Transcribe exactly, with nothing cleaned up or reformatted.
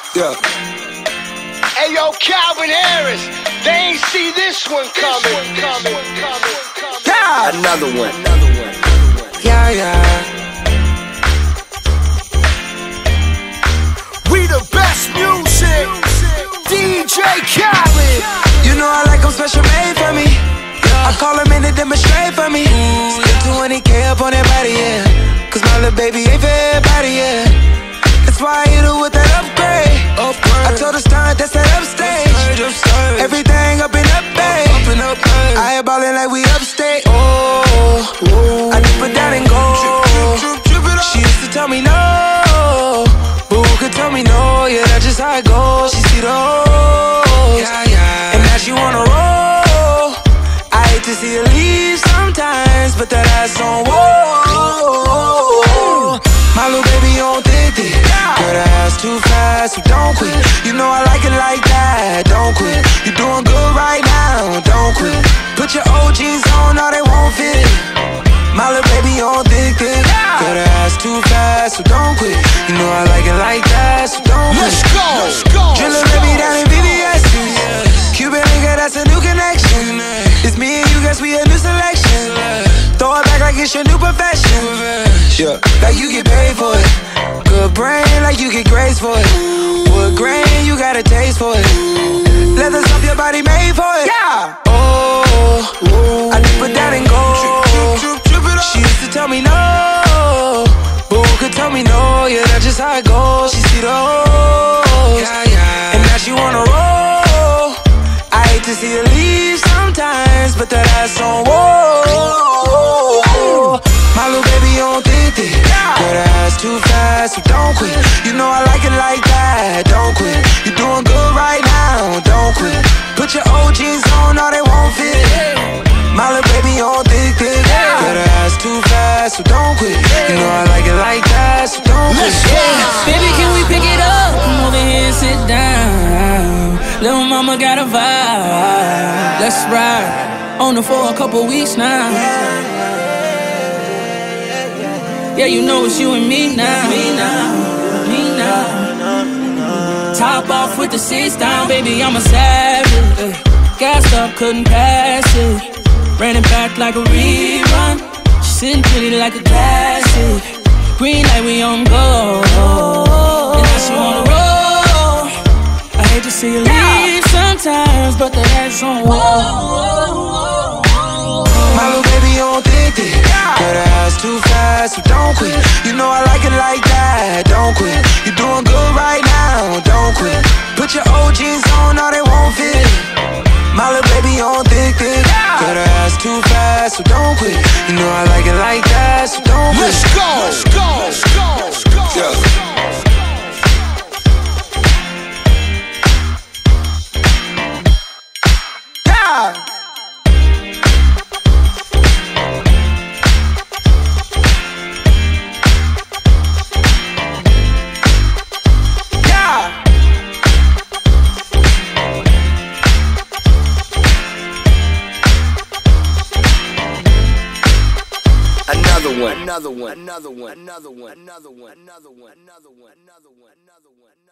Yeah. Hey yo, Calvin Harris, they ain't see this one coming. coming, coming, coming. Yeah. Another one. Yeah, yeah. We the best music. D J Khaled. You know I like them special made for me. I call them in to demonstrate for me. Skip twenty K up on that body, yeah. Cause my little baby ain't for everybody, yeah. That's why I hit her with that upgrade. I told her stunt, that's that upstage. Everything up and up, babe. I ain't ballin' like we upstate. Oh, I dip it down and go. She used to tell me no, but who could tell me no? Yeah, that's just how it goes. She see the hoes, and now she wanna roll. I hate to see her leave sometimes, but that ass on whoa. My little baby on thick, thick. Girl, that ass too fast, so don't quit. You know I like it like that, don't quit. You doing good right now, don't quit. Put your O Gs on, or they won't fit. My little baby on thick, thick. Girl, that ass too fast, so don't quit. You know I like it like that, so don't quit. Let's go, let's go. Drillin' baby down in V V S. Cuban nigga, that's a new connection. It's me and you, guess we a new selection. Throw it back like it's your new profession. Yeah, like you get paid for it. Good brain, like you get grades for it. Wood grain, you got a taste for it. Leather stuff your body made for it. Yeah. Oh, I dip it down and go. She used to tell me no, but who could tell me no? Yeah, that's just how it goes. She see the hoes, and now she wanna roll. I hate to see her leave sometimes, but that ass on whoa. My little baby on thick, thick. Girl, that ass too fast, so don't quit. You know I like it like that, don't quit. You doing good right now, don't quit. Put your O Gs on, or they won't fit. My little baby on thick, thick. Girl, that ass too fast, so don't quit. You know I like it like that, so don't quit. Yeah. Baby, can we pick it up? Come over here and sit down. Little mama got a vibe. Let's ride. On her for a couple weeks now. Yeah, you know it's you and me now. Me now, me now. Top off with the seats down, baby, I'm a savage. Gassed up, couldn't pass it. Ran it back like a rerun. She sitting pretty like a classic. Green light, we on go. And now she wanna roll. I hate to see you leave sometimes, but the ass on whoa. My little baby on thick, thick. Girl, that ass too fast, so don't quit. You know I like it like that, don't quit. You doing good right now, don't quit. Put your O Gs on, or they won't fit. My little baby on thick, thick. Girl, that ass too fast, so don't quit. You know I like it like that, so don't quit. Let's go, let's go, let's go, let's go. Yeah. Another one, another one, another one, another one, another one, another one, another one, another one, another one.